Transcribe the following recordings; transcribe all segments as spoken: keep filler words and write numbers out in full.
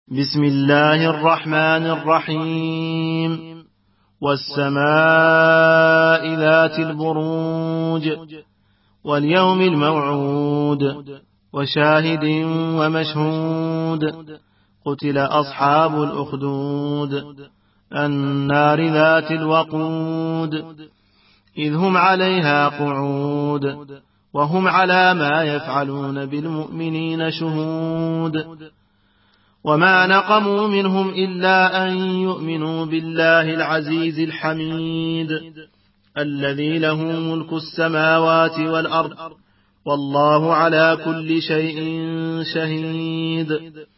بسم الله الرحمن الرحيم والسماء ذات البروج واليوم الموعود وشاهد ومشهود قتل أصحاب الأخدود النار ذات الوقود إذ هم عليها قعود وهم على ما يفعلون بالمؤمنين شهود وما نقموا منهم إلا أن يؤمنوا بالله العزيز الحميد الذي له ملك السماوات والأرض والله على كل شيء شهيد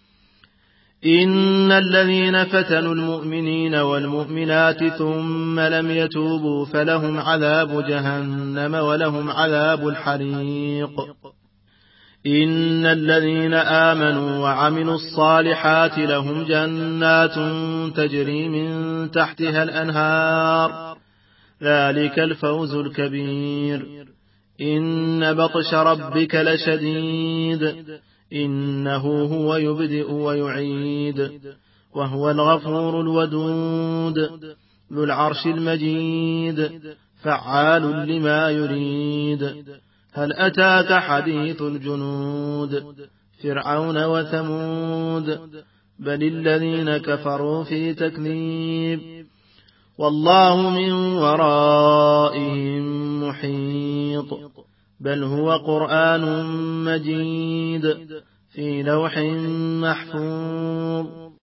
إن الذين فتنوا المؤمنين والمؤمنات ثم لم يتوبوا فلهم عذاب جهنم ولهم عذاب الحريق إن الذين آمنوا وعملوا الصالحات لهم جنات تجري من تحتها الأنهار ذلك الفوز الكبير إن بطش ربك لشديد إنه هو يبدئ ويعيد وهو الغفور الودود ذو العرش المجيد فعال لما يريد هل أتاك حديث الجنود فرعون وثمود بل الذين كفروا في تكذيب والله من ورائهم محيط بل هو قرآن مجيد في لوح محفوظ